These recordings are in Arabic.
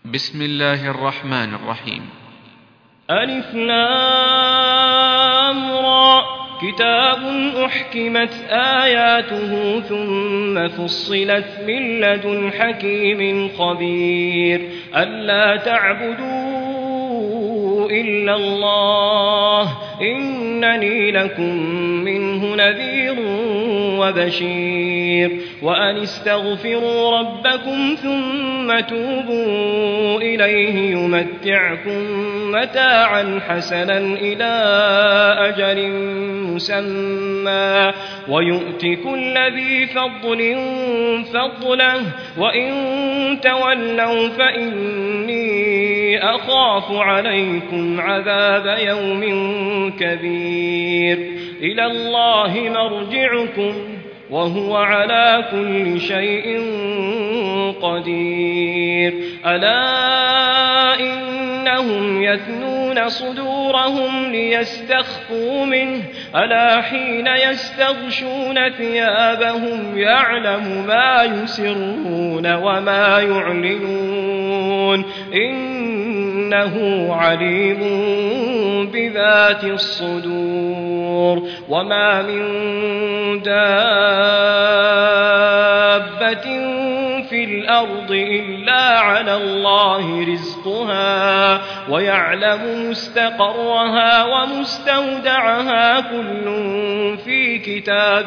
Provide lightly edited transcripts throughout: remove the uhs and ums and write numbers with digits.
بسم الله الرحمن الرحيم. ألف لام را كتاب أحكمت آياته ثم فصلت من لدن حكيم خبير ألا تعبدوا إلا الله إنني لكم منه نذير وبشير وأن استغفروا ربكم ثم توبوا إليه يمتعكم متاعا حسنا إلى أجل مسمى ويؤت كل ذي فضل فضله وإن تولوا فإني أخاف عليكم عذاب يوم كبير إلى الله مرجعكم وهو على كل شيء قدير ألا إنهم يثنون صدورهم ليستخفوا منه ألا حين يستغشون ثيابهم يعلم ما يسرون وما يعلنون إنه عليم بذات الصدور وما من دابة في الأرض إلا على الله رزقها ويعلم مستقرها ومستودعها كل في كتاب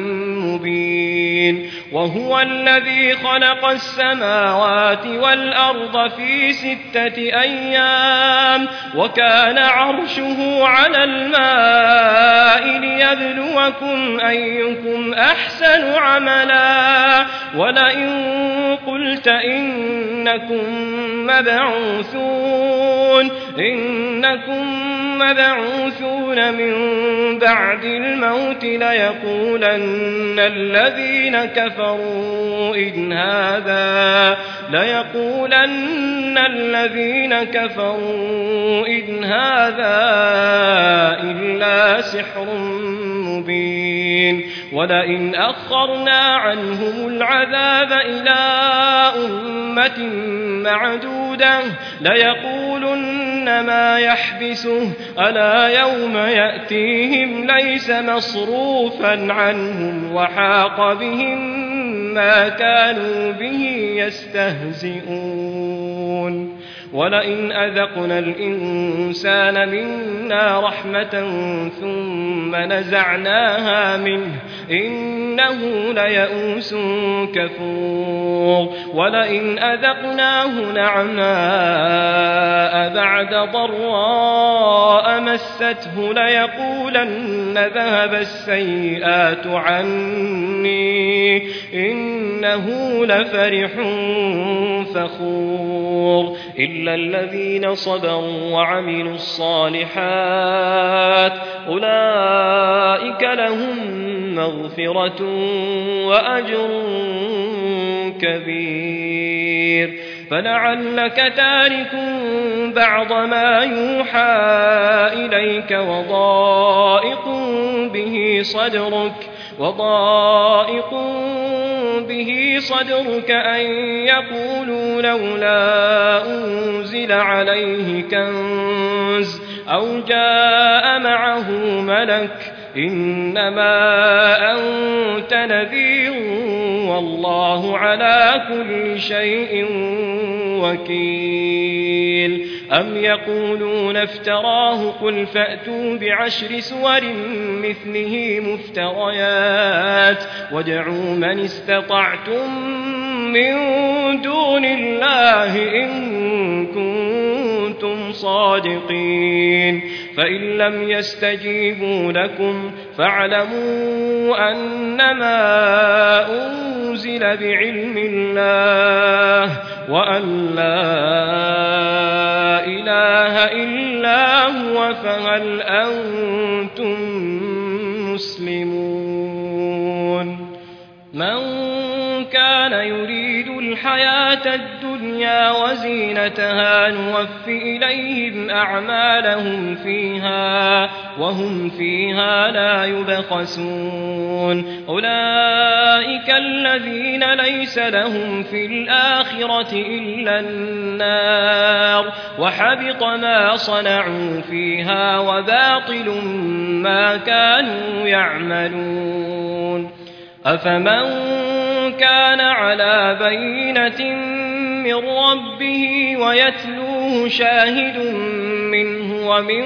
مبين وهو الذي خلق السماوات والأرض في 6 أيام وكان عرشه على الماء ليبلوكم أيكم أحسن عملا ولئن قلت إنكم مبعوثون من بعد الموت ليقولن الذين كفروا إن هذا إلا سحر مبين ولئن أخرنا عنهم العذاب إلى أمة معدودة ليقولن ما يحبسه ألا يوم يأتيهم ليس مصروفا عنهم وحاق بهم ما كانوا به يستهزئون ولئن أذقنا الإنسان منا رحمة ثم نزعناها منه إنه ليئوس كفور ولئن أذقناه نعماء بعد ضراء مسته ليقولن ذهب السيئات عني إنه لفرح فخور إلا الذين صبروا وعملوا الصالحات أولئك لهم مغفرة وأجر كبير فلعلك تارك بعض ما يوحى إليك وضائق به صدرك أن يقولوا لولا أنزل عليه كنز أو جاء معه ملك إنما أنت نذير والله على كل شيء وكيل أم يقولون افتراه قل فأتوا ب10 سور مثله مفتريات وادعوا من استطعتم من دون الله إن كنتم صادقين فإن لم يستجيبوا لكم فاعلموا أنما أنزل بعلم الله وأن لا إله إلا هو فهل أنتم مسلمون من كان يريد الحياة الدنيا الدنيا وزينتها نوف إليهم أعمالهم فيها وهم فيها لا يبخسون أولئك الذين ليس لهم في الآخرة إلا النار وحبط ما صنعوا فيها وباطل ما كانوا يعملون أفمن كان على بينة من ربه ويتلوه شاهد منه ومن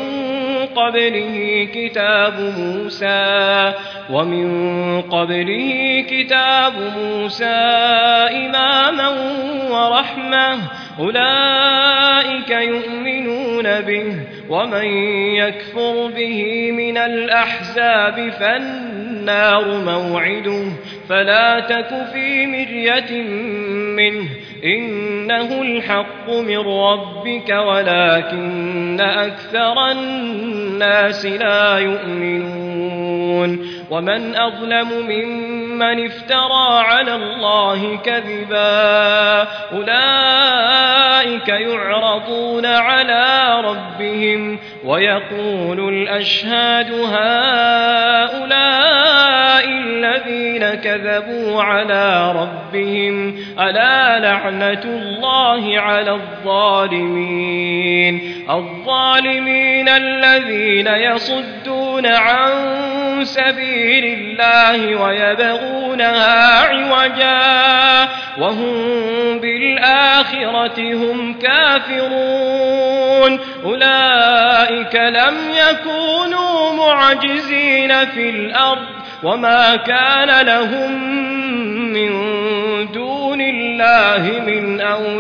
قبله كتاب موسى إماما ورحمة أولئك يؤمنون به ومن يكفر به من الأحزاب فالنار موعده فلا تك في مرية منه إنه الحق من ربك ولكن أكثر الناس لا يؤمنون ومن أظلم ممن افترى على الله كذبا أولئك يعرضون على ربهم ويقول الأشهاد هؤلاء الذين كذبوا على ربهم ألا لعنة الله على الظالمين الذين يصدون عن سبيل الله ويبغونها عوجا وهم بالآخرة هم كافرون أولئك لم يكونوا معجزين في الأرض وما كان لهم من دون الله من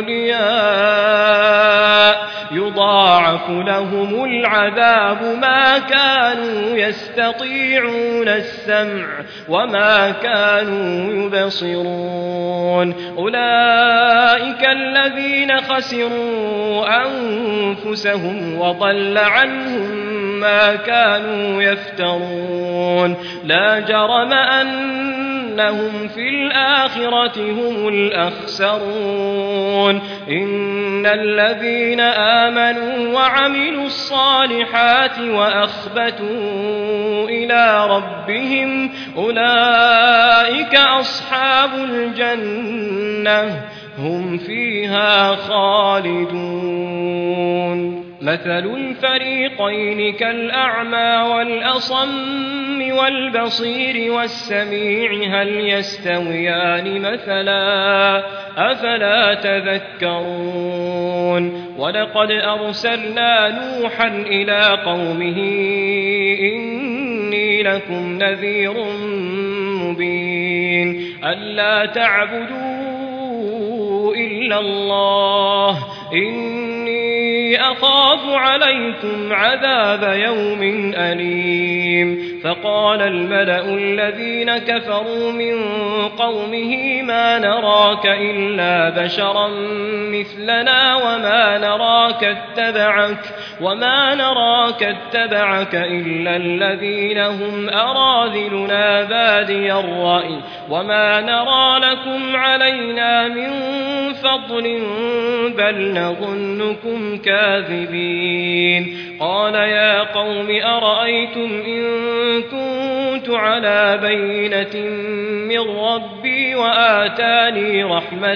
أولياء يضاعف لهم العذاب ما كانوا يستطيعون السمع وما كانوا يبصرون أولئك الذين خسروا أنفسهم وضل عنهم ما كانوا يفترون لا جرم أنهم في الآخرة هم الأخسرون إن الذين آمنوا وعملوا الصالحات وأخبتوا إلى ربهم أولئك أصحاب الجنة هم فيها خالدون مثل الفريقين كالأعمى والأصم والبصير والسميع هل يستويان مثلا أفلا تذكرون ولقد أرسلنا نوحا إلى قومه إني لكم نذير مبين ألا تعبدوا إلا الله إني أخاف عليكم عذاب يوم أليم فقال الملأ الذين كفروا من قومه ما نراك إلا بشرا مثلنا وما نراك اتبعك إلا الذين هم أراذلنا بادي الرأي وما نرى لكم علينا من فضل بل نظنكم كاذبين قال يا قوم أرأيتم إن كنت على بينة من ربي وآتاني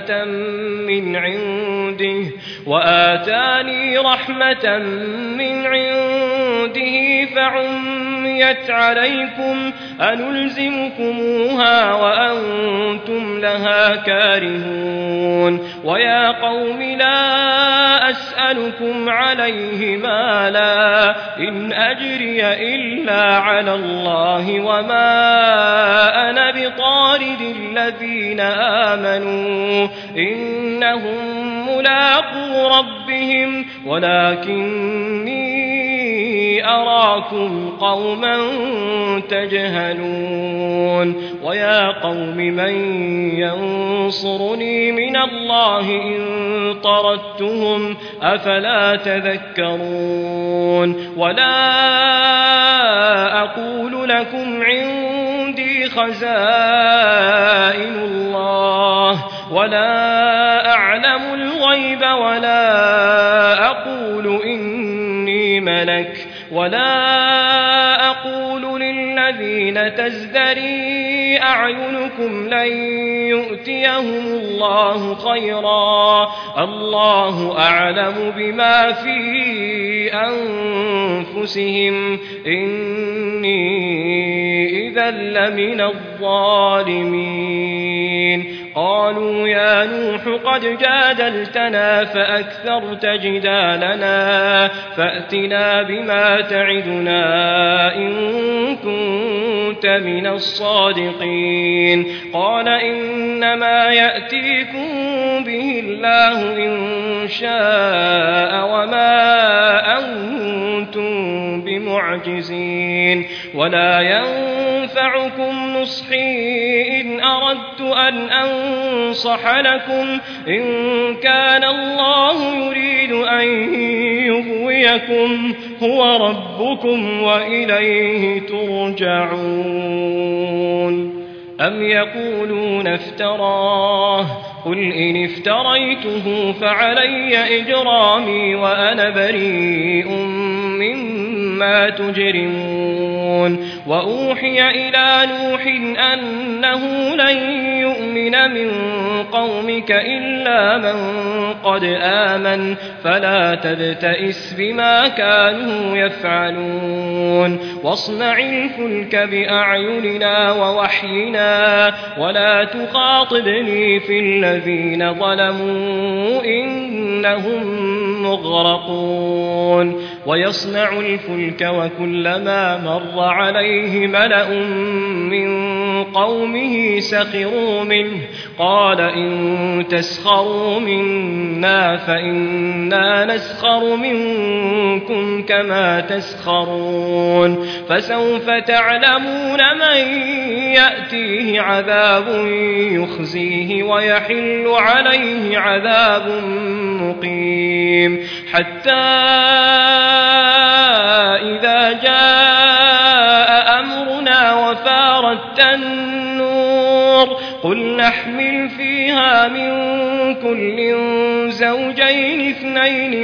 رحمة من عنده فعميت عليكم أنلزمكموها وأنتم لها كارهون ويا قوم لا أسألكم عليه مالا إن أجري إلا على الله وما أنا بطارد الذين آمنوا إنهم ملاقو ربهم ولكني أراكم قوما تجهلون ويا قوم من ينصرني من الله إن طردتهم أفلا تذكرون ولا أقول لكم عندي خزائن الله ولا أعلم الغيب الغيب ولا أقول إني ملك ولا أقول للذين تزدري أعينكم لن يؤتيهم الله خيرا الله أعلم بما في أنفسهم إني إذا لمن الظالمين قالوا يا نوح قد جادلتنا فأكثرت جدالنا فأتنا بما تعدنا إن كنت من الصادقين قال إنما يأتيكم به الله إن شاء وما أنتم بمعجزين ولا ينفعكم نصحي إن أردت أن أنصح لكم إن كان الله يريد أن يغويكم هو ربكم وإليه ترجعون أم يقولون افتراه قل إن افتريته فعلي إجرامي وأنا بريء مما تجرمون وأوحي إلى نوح أنه لن يؤمن من قومك إلا من قد آمن فلا تبتئس بما كانوا يفعلون واصنع الفلك بأعيننا ووحينا ولا تخاطبني في الذين ظلموا إنهم مغرقون ويصنع الفلك وكلما مر عليه ملأ من قومه سخروا منه قال إن تسخروا منا فإنا نسخر منكم كما تسخرون فسوف تعلمون من يأتيه عذاب يخزيه ويحل عليه عذاب مقيم حتى إذا جاء أمرنا وفارت النور قل نحمل فيها من كل زوجين اثنين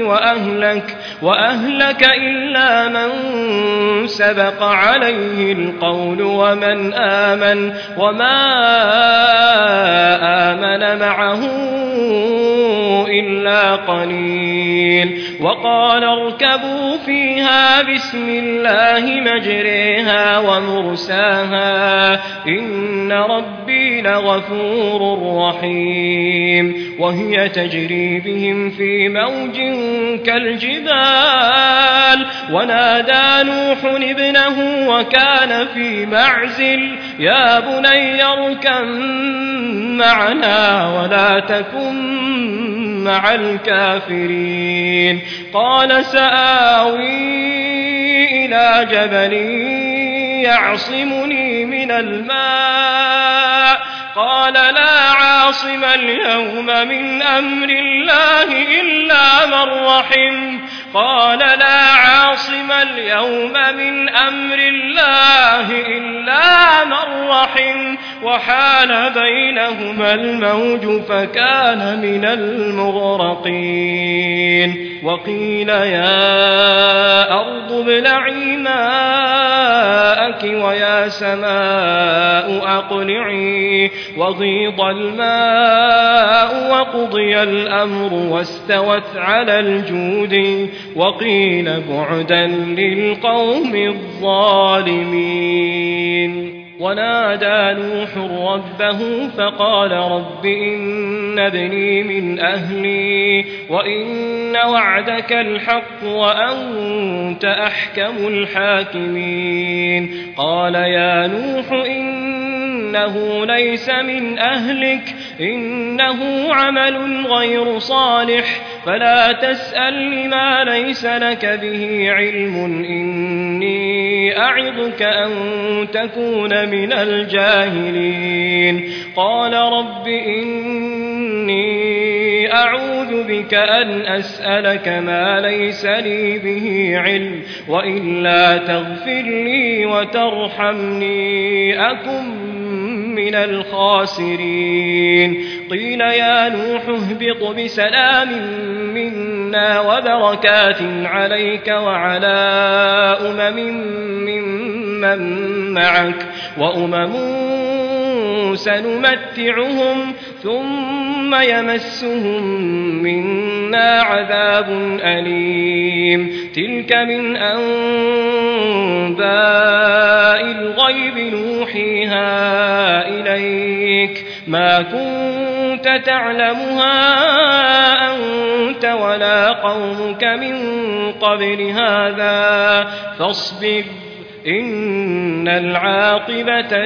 وأهلك إلا من سبق عليه القول ومن آمن وما آمن معه إلا قليل وقال اركبوا فيها بسم الله مجريها ومرساها إن ربي لغفور رحيم وهي تجري بهم في موج كالجبال ونادى نوح ابنه وكان في معزل يا بني اركب معنا ولا تكن مع الكافرين قال سآوي إلى جبل يعصمني من الماء قال لا عاصم اليوم من أمر الله إلا من رحم قال لا عاصم اليوم من أمر الله إلا من رحم وحال بينهما الموج فكان من المغرقين وقيل يا أرض ابلعي ماءك ويا سماء أقلعي وغيض الماء وقضي الأمر واستوت على الجود وقيل بعدا للقوم الظالمين ونادى نوح ربه فقال رب إن ابني من أهلي وإن وعدك الحق وأنت أحكم الحاكمين قال يا نوح إنه ليس من أهلك إنه عمل غير صالح فلا تسأل لما ليس لك به علم إني أعظك أن تكون من الجاهلين قال رب إني أعوذ بك أن أسألك ما ليس لي به علم وإلا تغفر لي وترحمني أكن من الخاسرين قيل يا نوح اهبط بسلام منا وبركات عليك وعلى ممن معك وأمم سنمتعهم ثم يمسهم منا عذاب أليم تلك من أنباء الغيب نوحيها إليك ما كنت تعلمها أنت ولا قومك من قبل هذا فاصبر إن العاقبة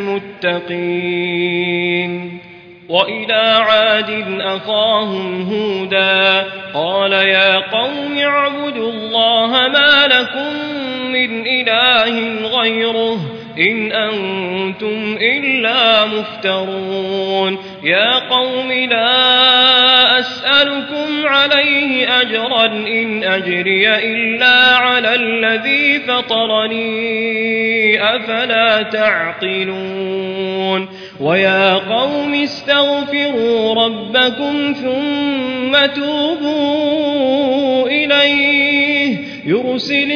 للمتقين وإلى عاد أخاهم هودا قال يا قوم اعبدوا الله ما لكم من إله غيره إن أنتم إلا مفترون يا قوم لا أسألكم عليه أجرا إن أجري إلا على الذي فطرني أفلا تعقلون ويا قوم استغفروا ربكم ثم توبوا إليه يرسل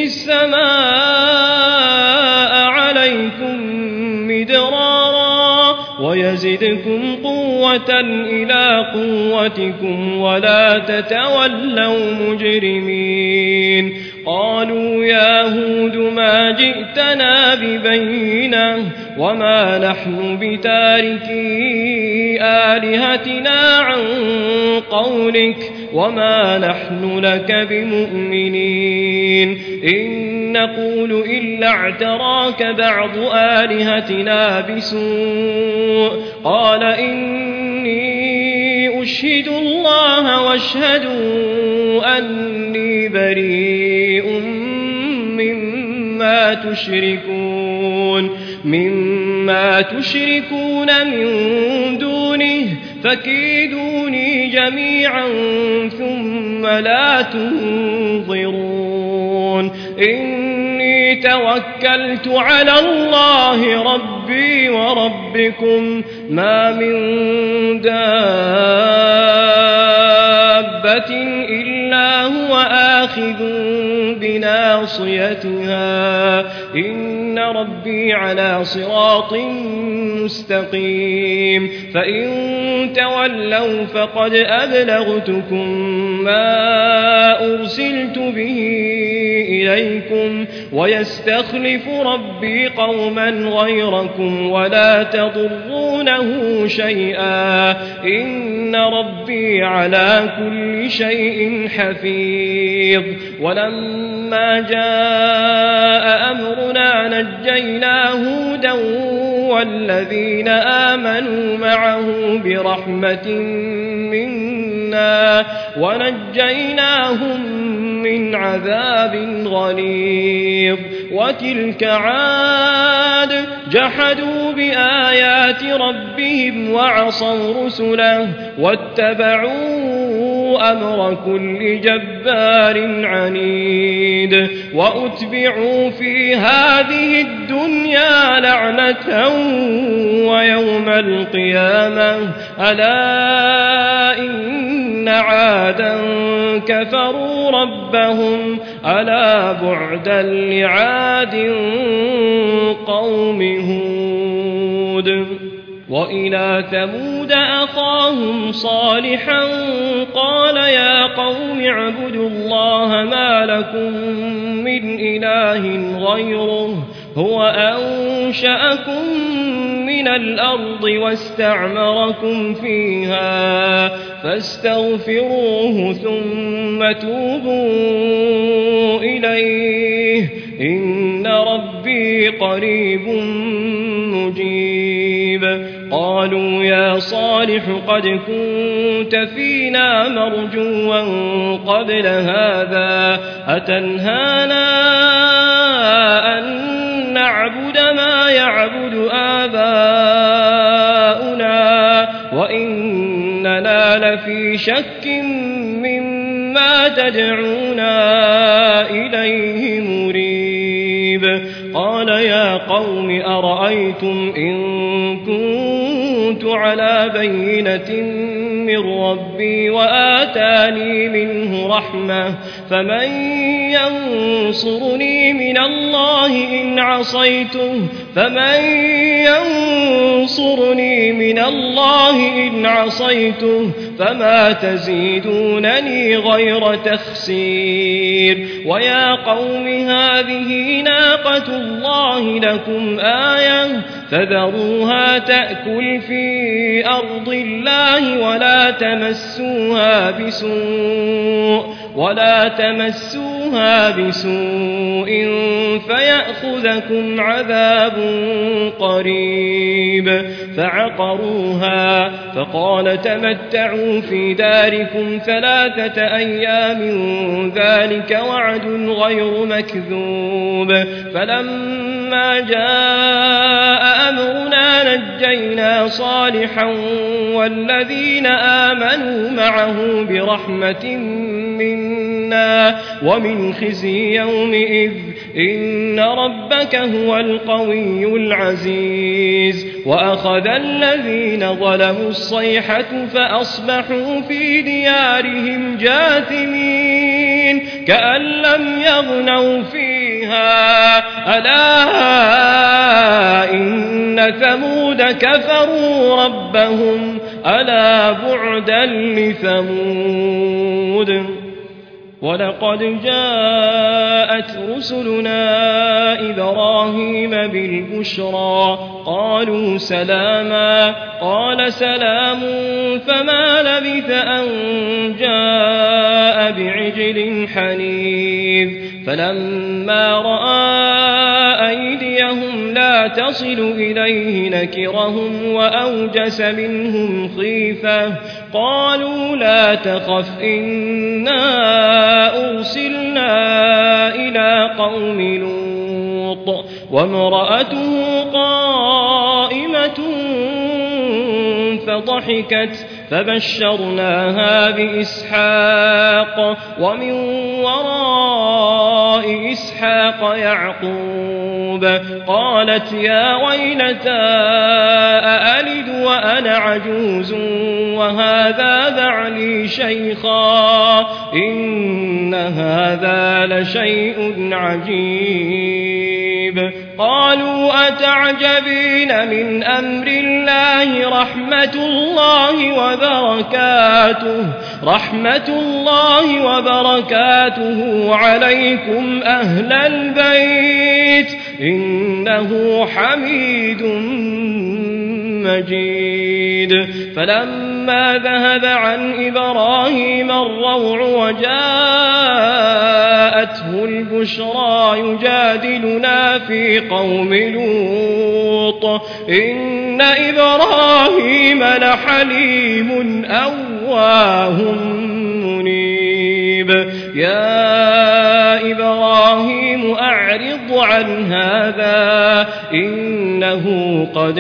السماء عليكم مدرارا ويزدكم قوة إلى قوتكم ولا تتولوا مجرمين قالوا يا هود ما جئتنا ببينة وما نحن بتاركي آلهتنا عن قولك وما نحن لك بمؤمنين إن نقول إلا اعتراك بعض آلهتنا بسوء قال إني أشهد الله واشهدوا أني بريء مما تشركون من دونه فكيدوني جميعا ثم لا تنظرون إني توكلت على الله ربي وربكم ما من دابة إلا هو آخذ بناصيتها إن ربي على صراط مستقيم فإن تولوا فقد أبلغتكم ما أرسلت به إليكم ويستخلف ربي قوما غيركم ولا تضرونه شيئا إن ربي على كل شيء حفيظ ولما جاء أمرنا نجينا هودا والذين آمنوا معه برحمة منا ونجيناهم من عذاب غليظ وتلك عاد جحدوا بآيات ربهم وعصوا رسله واتبعوا أمر كل جبار عنيد وأتبعوا في هذه الدنيا لعنة ويوم القيامة ألا إن عادا كفروا ربهم ألا بعدا لعاد قوم هود وإلى ثمود أخاهم صالحا قال يا قوم اعبدوا الله ما لكم من إله غيره هو أنشأكم من الأرض واستعمركم فيها فاستغفروه ثم توبوا إليه إن ربي قريب مجيب قالوا يا صالح قد كنت فينا مرجوا قبل هذا أتنهانا أن نعبد ما يعبد آباؤنا وإننا لفي شك مما تدعونا إليه مريب قال يا قوم أرأيتم إن كنت على بينة من ربي وآتاني منه رحمة فمن ينصرني من الله إن عصيته فما تزيدونني غير تخسير ويا قوم هذه ناقة الله لكم آية فذروها تأكل في أرض الله ولا تمسوها بسوء فيأخذكم عذاب قريب فعقروها فقال تمتعوا في داركم 3 أيام ذلك وعد غير مكذوب فلما جاء أمرنا نجينا صالحا والذين آمنوا معه برحمة منا ومن خزي يومئذ إن ربك هو القوي العزيز وأخذ الذين ظلموا الصيحة فأصبحوا في ديارهم جاثمين كأن لم يغنوا فيها ألا إن ثمود كفروا ربهم ألا بعدا لثمود ولقد جاءت رسلنا إبراهيم بالبشرى قالوا سلاما قال سلام فما لبث أن جاء بعجل حنيذ فلما رأى أيديهم لا تصل إليه نكرهم وأوجس منهم خيفة قالوا لا تخف إنا أرسلنا إلى قوم لوط وامرأته قائمة فضحكت فبشرناها بإسحاق ومن وراء إسحاق يعقوب قالت يا ويلتى أألد وأنا عجوز وهذا بعلي شيخا إن هذا لشيء عجيب قالوا أتعجبين من أمر الله رحمة الله وبركاته عليكم أهل البيت إنه حميد مجيد فلما ذهب عن إبراهيم الروع وجاءته البشرى يجادلنا في قوم لوط إن إبراهيم لحليم أواه منيب يا إبراهيم أعرض عن هذا إنه قد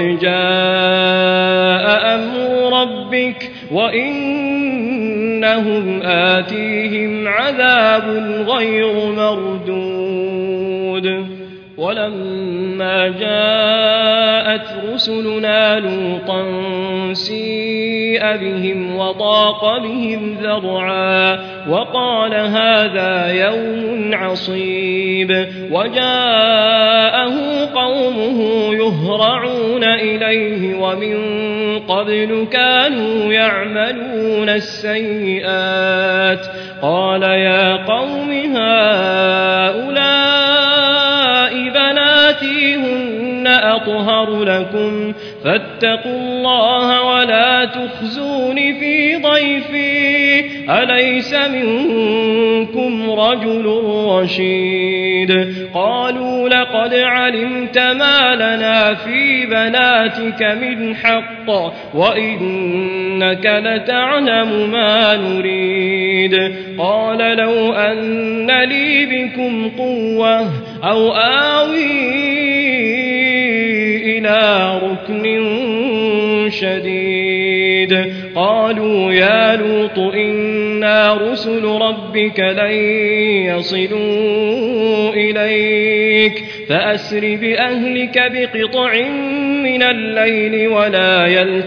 جاء أمر ربك وإنهم آتيهم عذاب غير مردود ولما جاءت رسلنا لوطا سيء بهم وضاق بهم ذرعا وقال هذا يوم عصيب وجاءه قومه يهرعون إليه ومن قبل كانوا يعملون السيئات قال يا قوم هؤلاء بناتي هن أطهر لكم فاتقوا الله ولا تخزون في ضيفي أليس منكم رجل رشيد قالوا لقد علمت ما لنا في بناتك من حق وإنك لتعلم ما نريد قال لو أن لي بكم قوة أو آوي إلى ركن شديد قالوا يا لوط إن إنا رسل ربك لن يصلوا إليك فأسر بأهلك بقطع من الليل ولا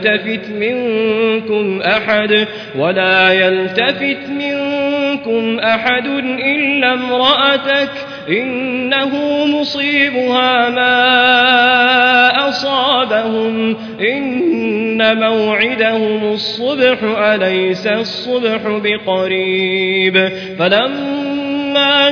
يلتفت منكم أحد إلا امرأتك إنه مصيبها ما أصابهم إن موعدهم الصبح أليس الصبح بقريب فلما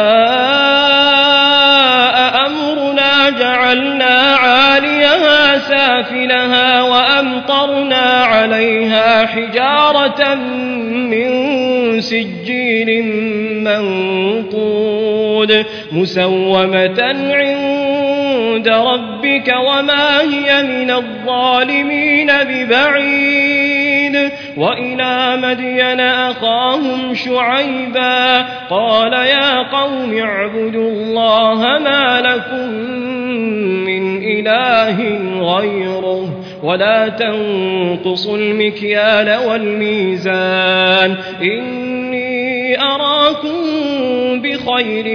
جاء أمرنا جعلنا عاليها سافلها وأمطرنا عليها حجارة من سجيل منضود مسومة عند ربك وما هي من الظالمين ببعيد وإلى مدين أخاهم شعيبا قال يا قوم اعبدوا الله ما لكم من إله غيره ولا تنقصوا المكيال والميزان إني أراكم بخير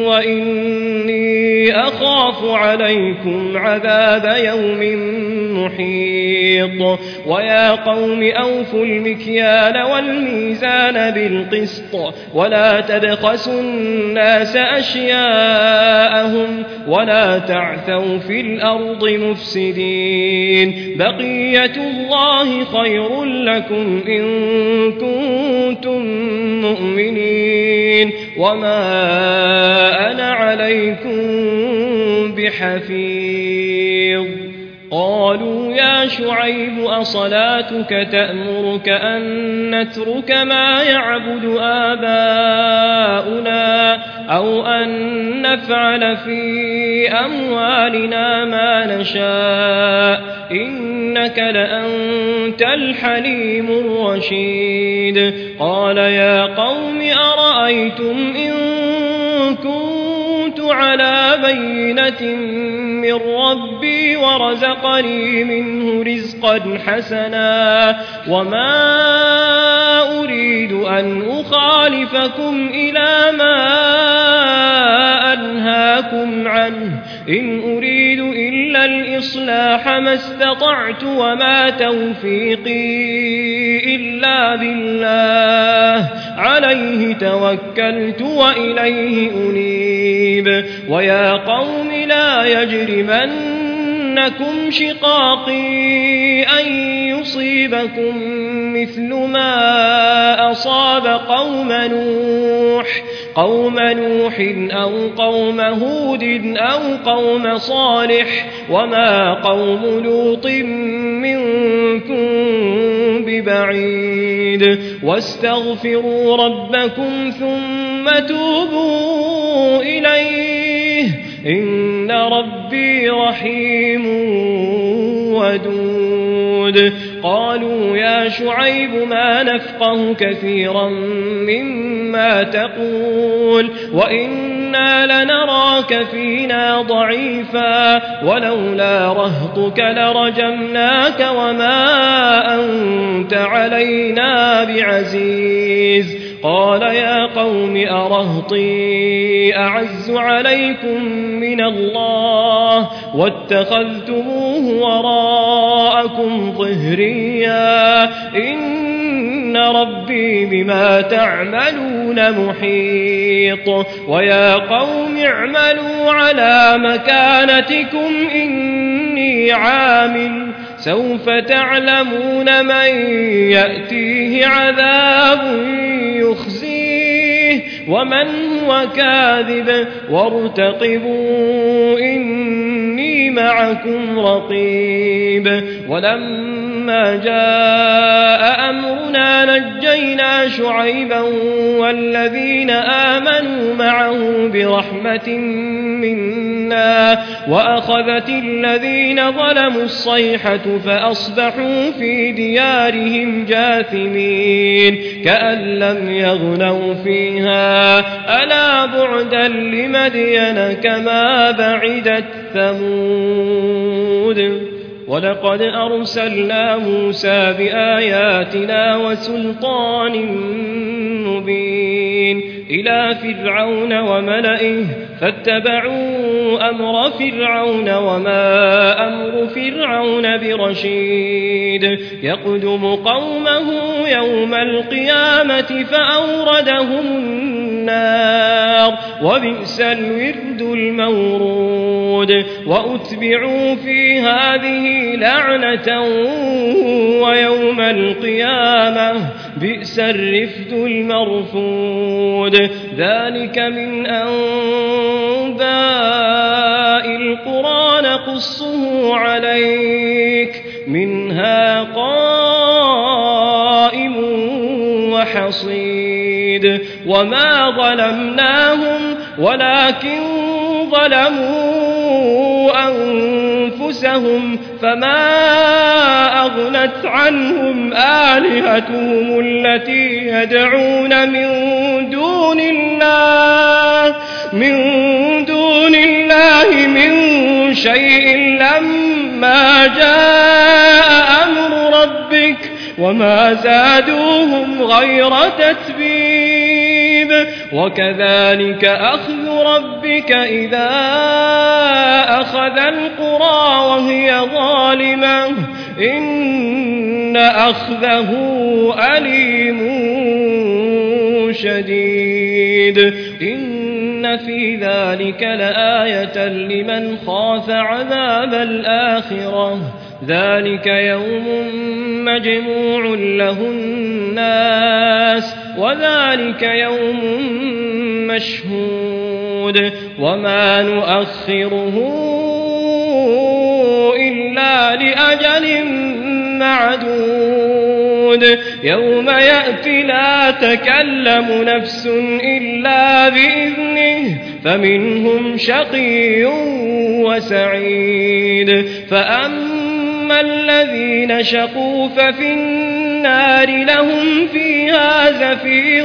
وإني أخاف عليكم عذاب يوم محيط ويا قوم أوفوا المكيال والميزان بالقسط ولا تبخسوا الناس أشياءهم ولا تعثوا في الأرض مفسدين بقية الله خير لكم إن كنتم مؤمنين وما أنا عليكم بحفيظ قالوا يا شعيب أصلاتك تأمرك أن نترك ما يعبد آباؤنا أو أن نفعل في أموالنا ما نشاء إنك لأنت الحليم الرشيد قال يا قوم أرأيتم إن كنت على بينة من ربي ورزقني منه رزقا حسنا وما أريد أن أخالفكم إلى ما أنهاكم عنه إن أريد إلا الإصلاح ما استطعت وما توفيقي إلا بالله عليه توكلت وإليه أنيب ويا قوم لا يجرمنكم شقاقي أن يصيبكم مثل ما أصاب قوم نوح أو قوم هود أو قوم صالح وما قوم لوط منكم ببعيد واستغفروا ربكم ثم توبوا إليه إن ربي رحيم ودود قالوا يا شعيب ما نفقه كثيرا مما تقول وإنا لنراك فينا ضعيفا ولولا رهطك لرجمناك وما أنت علينا بعزيز قال يا قوم أرهطي أعز عليكم من الله واتخذتموه وراءكم ظهريا إن ربي بما تعملون محيط ويا قوم اعملوا على مكانتكم إني عامل سوف تعلمون من يأتيه عذاب يخزيه ومن هو كاذب وارتقبوا إني معكم رقيب ولما جاء أمرنا نجينا شعيبا والذين آمنوا معه برحمة منا وأخذت الذين ظلموا الصيحة فأصبحوا في ديارهم جاثمين كأن لم يغنوا فيها ألا بعدا لمدين كما بعدت ثمود ولقد أرسلنا موسى بآياتنا وسلطان مبين إلى فرعون وملئه فاتبعوا أمر فرعون وما أمر فرعون برشيد يقدم قومه يوم القيامة فأوردهم النار وبئس الورد المورود وأتبعوا في هذه لعنة ويوم القيامة بئس الرفد المرفود ذلك من أنباء القرى نقصه عليك منها قائم وحصيد وما ظلمناهم ولكن ظلموا أنفسهم فما أغنت عنهم آلهتهم التي يدعون من دون الله من شيء لما جاء أمر ربك وما زادوهم غير تتبيب وكذلك أخذ ربك إذا أخذ القرى وهي ظالمة إن أخذه أليم شديد إن في ذلك لآية لمن خاف عذاب الآخرة ذلك يوم مجموع له الناس وذلك يوم مشهود وما نؤخره إلا لأجل معدود يوم يأتي لا تكلم نفس إلا بإذنه فمنهم شقي وسعيد فأما الذين شقوا ففي النار لهم فيها زفير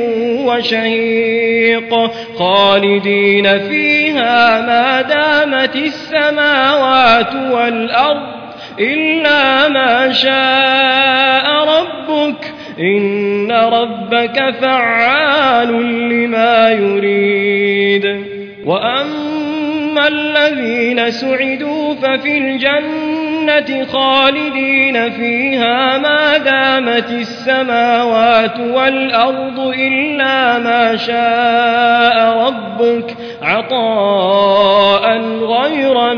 وشهيق خالدين فيها ما دامت السماوات والأرض إلا ما شاء ربك إن ربك فعال لما يريد وأما الذين سعدوا ففي الجنة خالدين فيها ما دامت السماوات والأرض إلا ما شاء ربك عطاء غير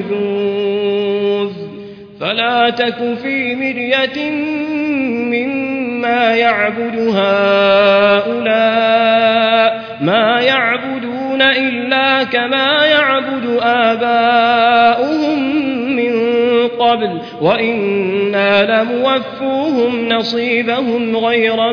مجذوذ فلا تك في مرية مما يعبد هؤلاء ما يعبدون إلا كما يعبد آباؤهم من قبل وإنا لموفوهم نصيبهم غير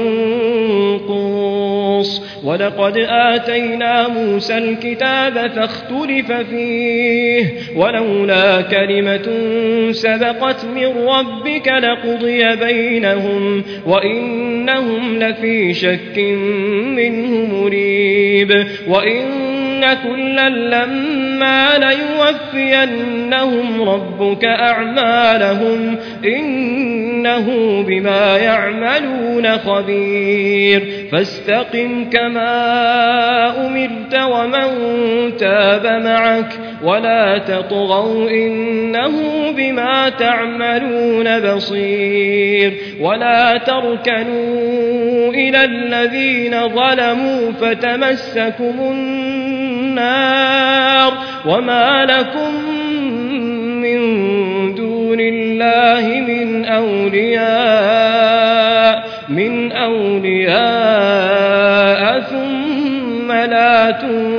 منقوص ولقد آتينا موسى الكتاب فاختلف فيه ولولا كلمة سبقت من ربك لقضي بينهم وإنهم لفي شك منه مريب وإن كلا لما ليوفينهم ربك أعمالهم إنه بما يعملون خبير فاستقم كما أمرت ومن تاب معك ولا تطغوا إنه بما تعملون بصير ولا تركنوا إلى الذين ظلموا فتمسكم النار وما لكم من دون الله من أولياء ثم لا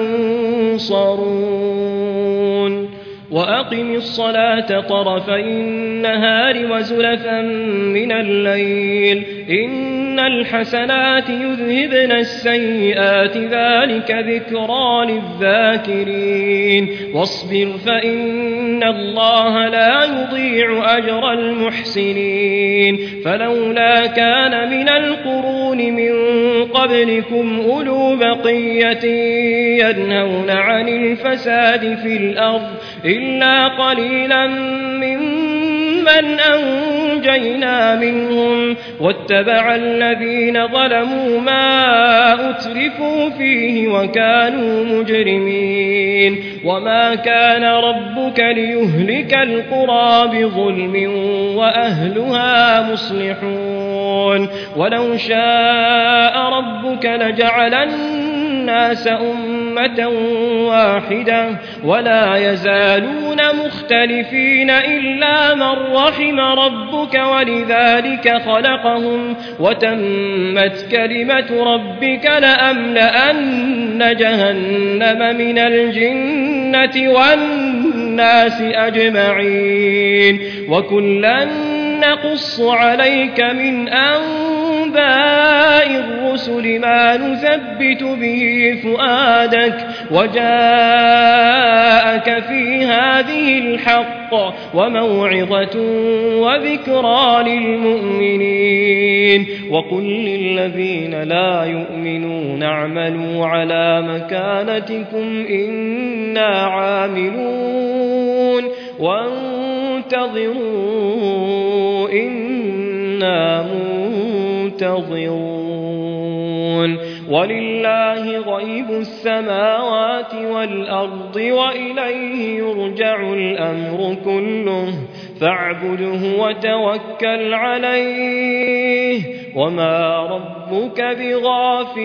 تنصرون وأقم الصلاة طرفي النهار وزلفا من الليل إن الحسنات يذهبن السيئات ذلك ذكرى للذاكرين واصبر فإن الله لا يضيع أجر المحسنين فلولا كان من القرون من قبلكم أولو بقية ينهون عن الفساد في الأرض إلا قليلا ممن أنجينا منهم واتبع الذين ظلموا ما أترفوا فيه وكانوا مجرمين وما كان ربك ليهلك القرى بظلم وأهلها مصلحون ولو شاء ربك لجعل الناس أمة واحدة ولا يزالون مختلفين إلا من رحم ربك ولذلك خلقهم وتمت كلمة ربك لأملأن جهنم من الجنة والناس أجمعين وكلا نقص عليك من أنباء الرسل ما نثبت به فؤادك وجاءك في هذه الحق وموعظة وذكرى للمؤمنين وقل للذين لا يؤمنون اعملوا على مكانتكم إنا عاملون وانتظروا إنا منتظرون ولله غيب السماوات والأرض وإليه يرجع الأمر كله فاعبده وتوكل عليه وما ربك بغافل عما تعملون.